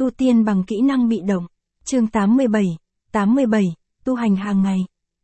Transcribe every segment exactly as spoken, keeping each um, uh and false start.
Tu tiên bằng kỹ năng bị động. Chương tám mươi bảy, tám mươi bảy, tu hành hàng ngày.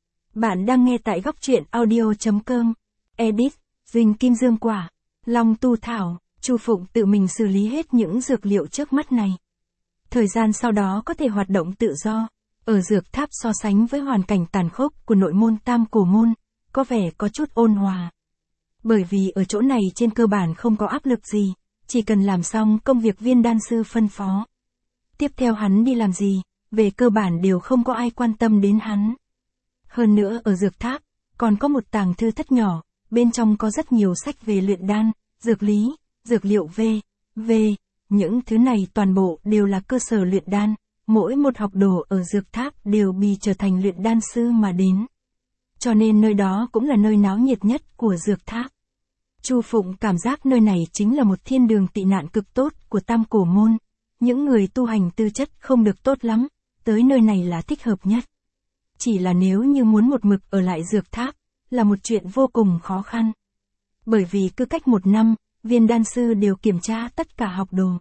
Bạn đang nghe tại góc truyện audio chấm com. Edit, Dinh Kim Dương Quả, Long Tu Thảo, Chu Phụng tự mình xử lý hết những dược liệu trước mắt này. Thời gian sau đó có thể hoạt động tự do. Ở dược tháp so sánh với hoàn cảnh tàn khốc của nội môn Tam Cổ Môn, có vẻ có chút ôn hòa. Bởi vì ở chỗ này trên cơ bản không có áp lực gì, chỉ cần làm xong công việc viên đan sư phân phó. Tiếp theo hắn đi làm gì, về cơ bản đều không có ai quan tâm đến hắn. Hơn nữa ở dược tháp, còn có một tàng thư thất nhỏ, bên trong có rất nhiều sách về luyện đan, dược lý, dược liệu v, v, những thứ này toàn bộ đều là cơ sở luyện đan, mỗi một học đồ ở dược tháp đều bị trở thành luyện đan sư mà đến. Cho nên nơi đó cũng là nơi náo nhiệt nhất của dược tháp. Chu Phụng cảm giác nơi này chính là một thiên đường tị nạn cực tốt của Tam Cổ Môn. Những người tu hành tư chất không được tốt lắm, tới nơi này là thích hợp nhất. Chỉ là nếu như muốn một mực ở lại dược tháp, là một chuyện vô cùng khó khăn. Bởi vì cứ cách một năm, viên đan sư đều kiểm tra tất cả học đồ.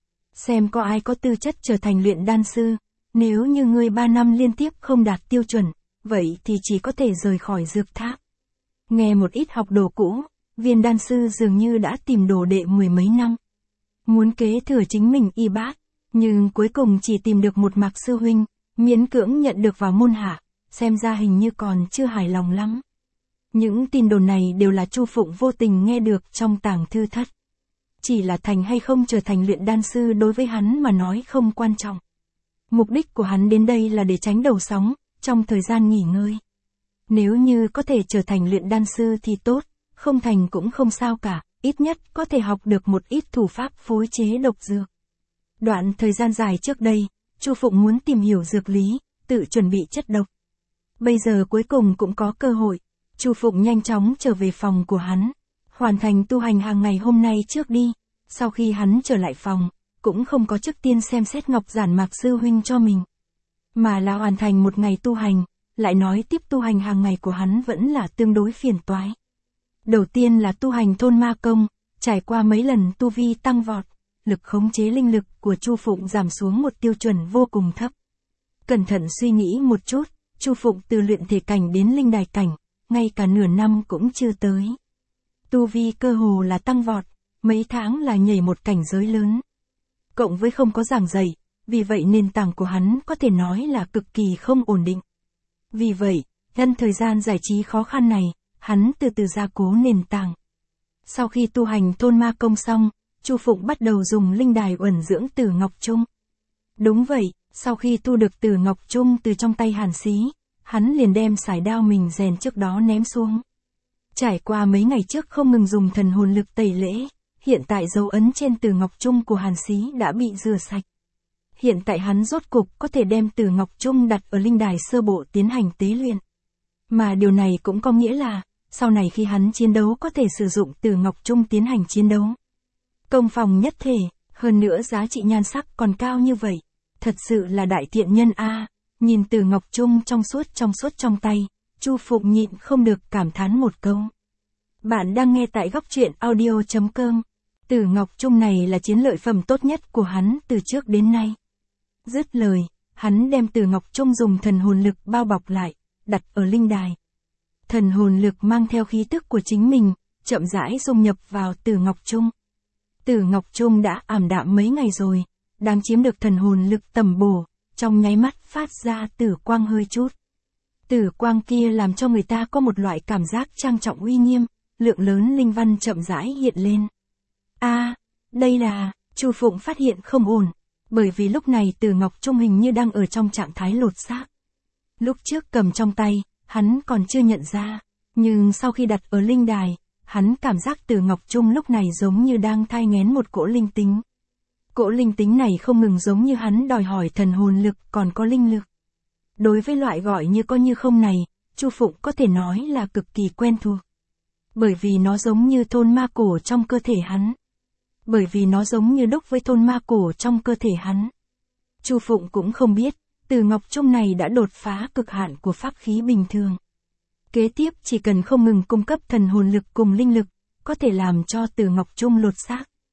Xem có ai có tư chất trở thành luyện đan sư, nếu như ngươi ba năm liên tiếp không đạt tiêu chuẩn, vậy thì chỉ có thể rời khỏi dược tháp. Nghe một ít học đồ cũ, viên đan sư dường như đã tìm đồ đệ mười mấy năm. Muốn kế thừa chính mình y bát, nhưng cuối cùng chỉ tìm được một Mạc sư huynh, miễn cưỡng nhận được vào môn hạ, xem ra hình như còn chưa hài lòng lắm. Những tin đồn này đều là Chu Phụng vô tình nghe được trong tàng thư thất. Chỉ là thành hay không trở thành luyện đan sư đối với hắn mà nói không quan trọng. Mục đích của hắn đến đây là để tránh đầu sóng, trong thời gian nghỉ ngơi. Nếu như có thể trở thành luyện đan sư thì tốt, không thành cũng không sao cả, ít nhất có thể học được một ít thủ pháp phối chế độc dược. Đoạn thời gian dài trước đây, Chu Phụng muốn tìm hiểu dược lý, tự chuẩn bị chất độc. Bây giờ cuối cùng cũng có cơ hội, Chu Phụng nhanh chóng trở về phòng của hắn, hoàn thành tu hành hàng ngày hôm nay trước đi. Sau khi hắn trở lại phòng, cũng không có trước tiên xem xét ngọc giản Mạc sư huynh cho mình, mà là hoàn thành một ngày tu hành, lại nói tiếp tu hành hàng ngày của hắn vẫn là tương đối phiền toái. Đầu tiên là tu hành thôn ma công, trải qua mấy lần tu vi tăng vọt, lực khống chế linh lực của Chu Phụng giảm xuống một tiêu chuẩn vô cùng thấp. Cẩn thận suy nghĩ một chút, Chu Phụng từ luyện thể cảnh đến linh đài cảnh, ngay cả nửa năm cũng chưa tới. Tu vi cơ hồ là tăng vọt, mấy tháng là nhảy một cảnh giới lớn. Cộng với không có giảng dạy, vì vậy nền tảng của hắn có thể nói là cực kỳ không ổn định. Vì vậy, nhân thời gian giải trí khó khăn này, hắn từ từ gia cố nền tảng. Sau khi tu hành thôn ma công xong, Chu Phụng bắt đầu dùng linh đài uẩn dưỡng Tử Ngọc Trung. Đúng vậy, sau khi tu được Tử Ngọc Trung từ trong tay Hàn Xí, hắn liền đem sải đao mình rèn trước đó ném xuống. Trải qua mấy ngày trước không ngừng dùng thần hồn lực tẩy lễ, hiện tại dấu ấn trên Tử Ngọc Trung của Hàn Xí đã bị rửa sạch. Hiện tại hắn rốt cục có thể đem Tử Ngọc Trung đặt ở linh đài sơ bộ tiến hành tế luyện. Mà điều này cũng có nghĩa là, sau này khi hắn chiến đấu có thể sử dụng Tử Ngọc Trung tiến hành chiến đấu. Công phòng nhất thể, hơn nữa giá trị nhan sắc còn cao như vậy. Thật sự là đại thiện nhân a. Nhìn Tử Ngọc Trung trong suốt trong suốt trong tay, Chu Phụng nhịn không được cảm thán một câu. Bạn đang nghe tại góc truyện audio chấm com. Tử Ngọc Trung này là chiến lợi phẩm tốt nhất của hắn từ trước đến nay. Dứt lời, hắn đem Tử Ngọc Trung dùng thần hồn lực bao bọc lại, đặt ở linh đài. Thần hồn lực mang theo khí tức của chính mình, chậm rãi dung nhập vào Tử Ngọc Trung. Tử Ngọc Trung đã ảm đạm mấy ngày rồi, đang chiếm được thần hồn lực tầm bổ, trong nháy mắt phát ra tử quang hơi chút. Tử quang kia làm cho người ta có một loại cảm giác trang trọng uy nghiêm, lượng lớn linh văn chậm rãi hiện lên. A, à, đây là, Chu Phụng phát hiện không ổn, bởi vì lúc này Tử Ngọc Trung hình như đang ở trong trạng thái lột xác. Lúc trước cầm trong tay, hắn còn chưa nhận ra, nhưng sau khi đặt ở linh đài, hắn cảm giác Tử Ngọc Trung lúc này giống như đang thai nghén một cỗ linh tính. Cỗ linh tính này không ngừng giống như hắn đòi hỏi thần hồn lực còn có linh lực. Đối với loại gọi như có như không này, Chu Phụng có thể nói là cực kỳ quen thuộc. Bởi vì nó giống như thôn ma cổ trong cơ thể hắn. Bởi vì nó giống như đúc với thôn ma cổ trong cơ thể hắn. Chu Phụng cũng không biết, Tử Ngọc Trung này đã đột phá cực hạn của pháp khí bình thường. Kế tiếp chỉ cần không ngừng cung cấp thần hồn lực cùng linh lực, có thể làm cho Tử Ngọc Trung lột xác.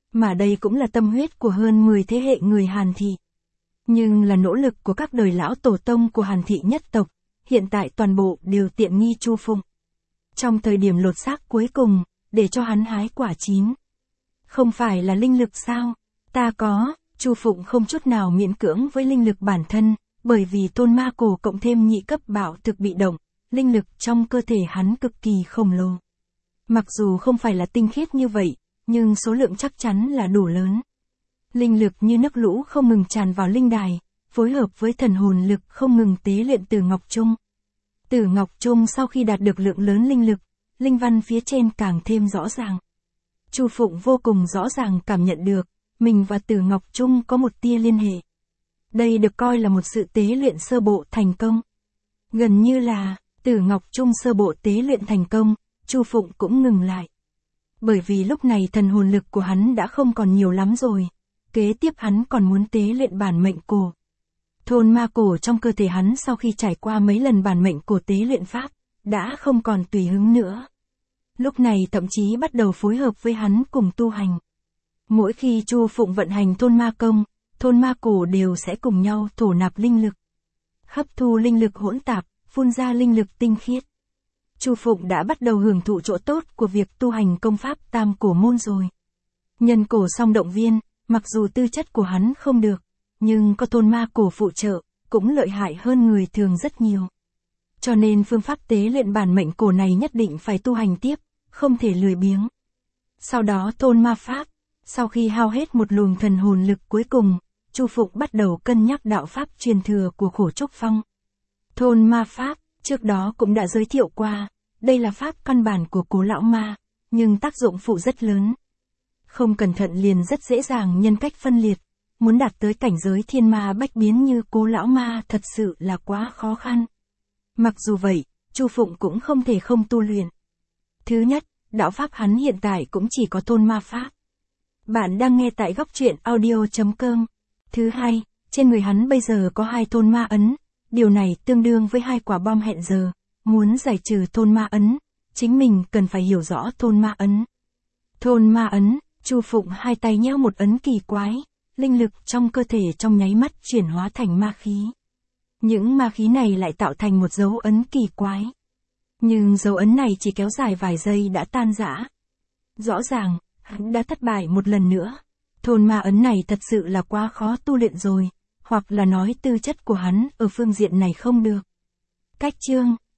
Mà đây cũng là tâm huyết của hơn mười thế hệ người Hàn Thị. Nhưng là nỗ lực của các đời lão tổ tông của Hàn Thị nhất tộc, hiện tại toàn bộ đều tiện nghi Chu Phụng. Trong thời điểm lột xác cuối cùng, để cho hắn hái quả chín. Không phải là linh lực sao? Ta có, Chu Phụng không chút nào miễn cưỡng với linh lực bản thân, bởi vì thôn ma cổ cộng thêm nhị cấp bảo thực bị động, linh lực trong cơ thể hắn cực kỳ khổng lồ. Mặc dù không phải là tinh khiết như vậy, nhưng số lượng chắc chắn là đủ lớn. Linh lực như nước lũ không ngừng tràn vào linh đài, phối hợp với thần hồn lực không ngừng tế luyện Tử Ngọc Trung. Tử Ngọc Trung sau khi đạt được lượng lớn linh lực, linh văn phía trên càng thêm rõ ràng. Chu Phụng vô cùng rõ ràng cảm nhận được, mình và Tử Ngọc Trung có một tia liên hệ. Đây được coi là một sự tế luyện sơ bộ thành công. Gần như là, Tử Ngọc Trung sơ bộ tế luyện thành công, Chu Phụng cũng ngừng lại. Bởi vì lúc này thần hồn lực của hắn đã không còn nhiều lắm rồi, kế tiếp hắn còn muốn tế luyện bản mệnh cổ. Thôn ma cổ trong cơ thể hắn sau khi trải qua mấy lần bản mệnh cổ tế luyện pháp, đã không còn tùy hứng nữa. Lúc này thậm chí bắt đầu phối hợp với hắn cùng tu hành. Mỗi khi Chu Phụng vận hành thôn ma công, thôn ma cổ đều sẽ cùng nhau thổ nạp linh lực. Hấp thu linh lực hỗn tạp, phun ra linh lực tinh khiết. Chu Phụng đã bắt đầu hưởng thụ chỗ tốt của việc tu hành công pháp tam cổ môn rồi. Nhân cổ song động viên, mặc dù tư chất của hắn không được, nhưng có thôn ma cổ phụ trợ, cũng lợi hại hơn người thường rất nhiều. Cho nên phương pháp tế luyện bản mệnh cổ này nhất định phải tu hành tiếp, không thể lười biếng. Sau đó thôn ma pháp, sau khi hao hết một luồng thần hồn lực cuối cùng, Chu Phụng bắt đầu cân nhắc đạo pháp truyền thừa của Khổ Trúc Phong. Thôn ma pháp, trước đó cũng đã giới thiệu qua, đây là pháp căn bản của Cố Lão Ma, nhưng tác dụng phụ rất lớn. Không cẩn thận liền rất dễ dàng nhân cách phân liệt, muốn đạt tới cảnh giới thiên ma bách biến như Cố Lão Ma thật sự là quá khó khăn. Mặc dù vậy, Chu Phụng cũng không thể không tu luyện. Thứ nhất, đạo pháp hắn hiện tại cũng chỉ có thôn ma pháp. Bạn đang nghe tại góc truyện audio chấm com. Thứ hai, trên người hắn bây giờ có hai thôn ma ấn, điều này tương đương với hai quả bom hẹn giờ. Muốn giải trừ thôn ma ấn, chính mình cần phải hiểu rõ thôn ma ấn. Thôn ma ấn, Chu Phụng hai tay nheo một ấn kỳ quái, linh lực trong cơ thể trong nháy mắt chuyển hóa thành ma khí. Những ma khí này lại tạo thành một dấu ấn kỳ quái. Nhưng dấu ấn này chỉ kéo dài vài giây đã tan rã. Rõ ràng, hắn đã thất bại một lần nữa. Thôn ma ấn này thật sự là quá khó tu luyện rồi, hoặc là nói tư chất của hắn ở phương diện này không được. Cách chương